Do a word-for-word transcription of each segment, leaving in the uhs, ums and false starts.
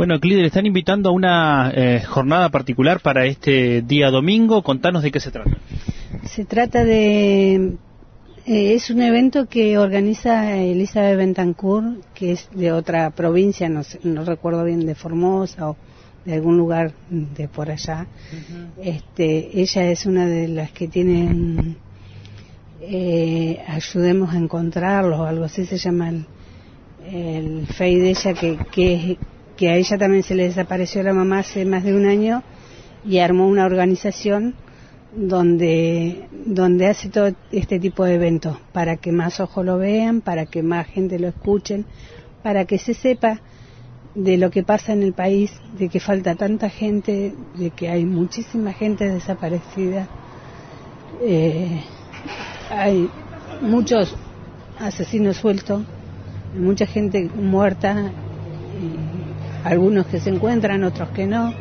Bueno, Clider, están invitando a una eh, jornada particular para este día domingo. Contanos de qué se trata. Se trata de... Eh, es un evento que organiza Elizabeth Bentancur, que es de otra provincia, no, sé, no recuerdo bien, de Formosa o de algún lugar de por allá. Uh-huh. este, ella es una de las que tienen... Eh, ayudemos a encontrarlos, o algo así se llama el, el F E I de ella, que, que, que a ella también se le desapareció la mamá hace más de un año y armó una organización donde donde hace todo este tipo de eventos para que más ojos lo vean, para que más gente lo escuchen, para que se sepa de lo que pasa en el país, de que falta tanta gente, de que hay muchísima gente desaparecida. Eh, hay muchos asesinos sueltos, mucha gente muerta, y algunos que se encuentran, otros que no.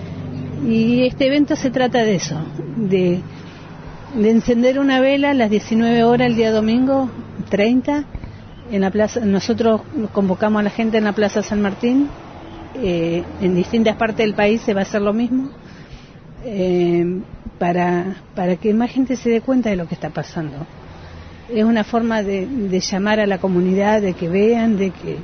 Y este evento se trata de eso, de, de encender una vela a las diecinueve horas el día domingo treinta en la plaza. Nosotros convocamos a la gente en la Plaza San Martín. Eh, en distintas partes del país se va a hacer lo mismo, eh, para, para que más gente se dé cuenta de lo que está pasando. Es una forma de, de llamar a la comunidad, de que vean, de que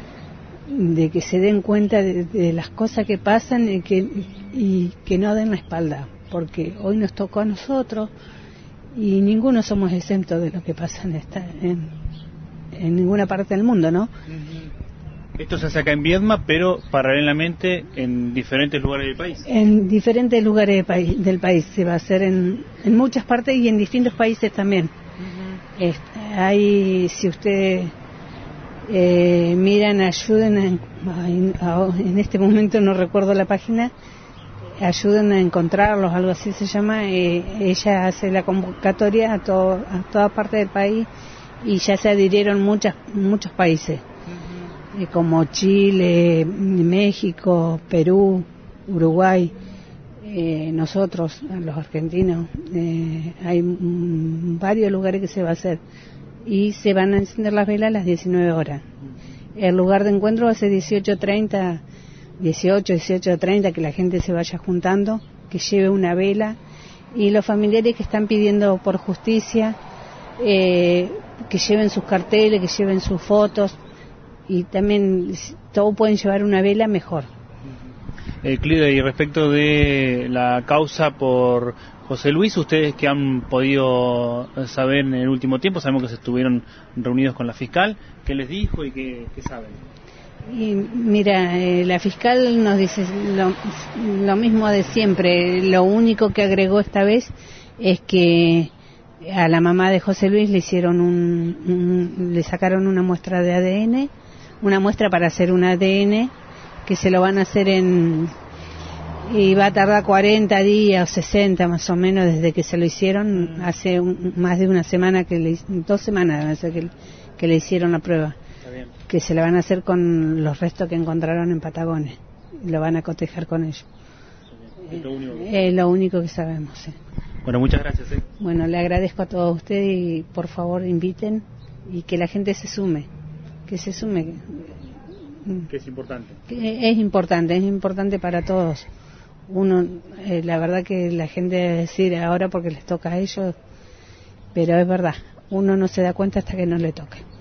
de que se den cuenta de, de las cosas que pasan y que, y que no den la espalda, porque hoy nos tocó a nosotros y ninguno somos exentos de lo que pasa en, esta, en, en ninguna parte del mundo, ¿no? Esto se hace acá en Viedma, pero paralelamente en diferentes lugares del país. En diferentes lugares de país, del país, se va a hacer en, en muchas partes y en distintos países también. Uh-huh. Este, hay, si ustedes eh, miran, ayuden, en, en este momento no recuerdo la página, ayuden a encontrarlos, algo así se llama. Eh, ella hace la convocatoria a, todo, a toda parte del país y ya se adhirieron muchas, muchos países. Uh-huh. Como Chile, México, Perú, Uruguay, eh, nosotros, los argentinos, eh, hay mm, varios lugares que se va a hacer y se van a encender las velas a las diecinueve horas. El lugar de encuentro va a ser dieciocho treinta, dieciocho, dieciocho treinta, que la gente se vaya juntando, que lleve una vela, y los familiares que están pidiendo por justicia, eh, que lleven sus carteles, que lleven sus fotos. Y también, si todos pueden llevar una vela, mejor. Eh, Clider, y respecto de la causa por José Luis, ustedes que han podido saber en el último tiempo, sabemos que se estuvieron reunidos con la fiscal, ¿qué les dijo y qué, qué saben? Y mira, eh, la fiscal nos dice lo, lo mismo de siempre. Lo único que agregó esta vez es que a la mamá de José Luis le hicieron un, un le sacaron una muestra de A D N, una muestra para hacer un A D N que se lo van a hacer en, y va a tardar cuarenta días o sesenta más o menos desde que se lo hicieron. Hace un, más de una semana que le, dos semanas que, que le hicieron la prueba, que se la van a hacer con los restos que encontraron en Patagones, lo van a cotejar con ellos. Es lo único que, eh, lo único que sabemos, sí. Bueno, muchas gracias. ¿eh? Bueno, le agradezco a todos ustedes y por favor inviten y que la gente se sume, que se sume. Que es importante. Que es importante, es importante para todos. Uno, eh, la verdad que la gente debe decir ahora porque les toca a ellos, pero es verdad, uno no se da cuenta hasta que no le toque.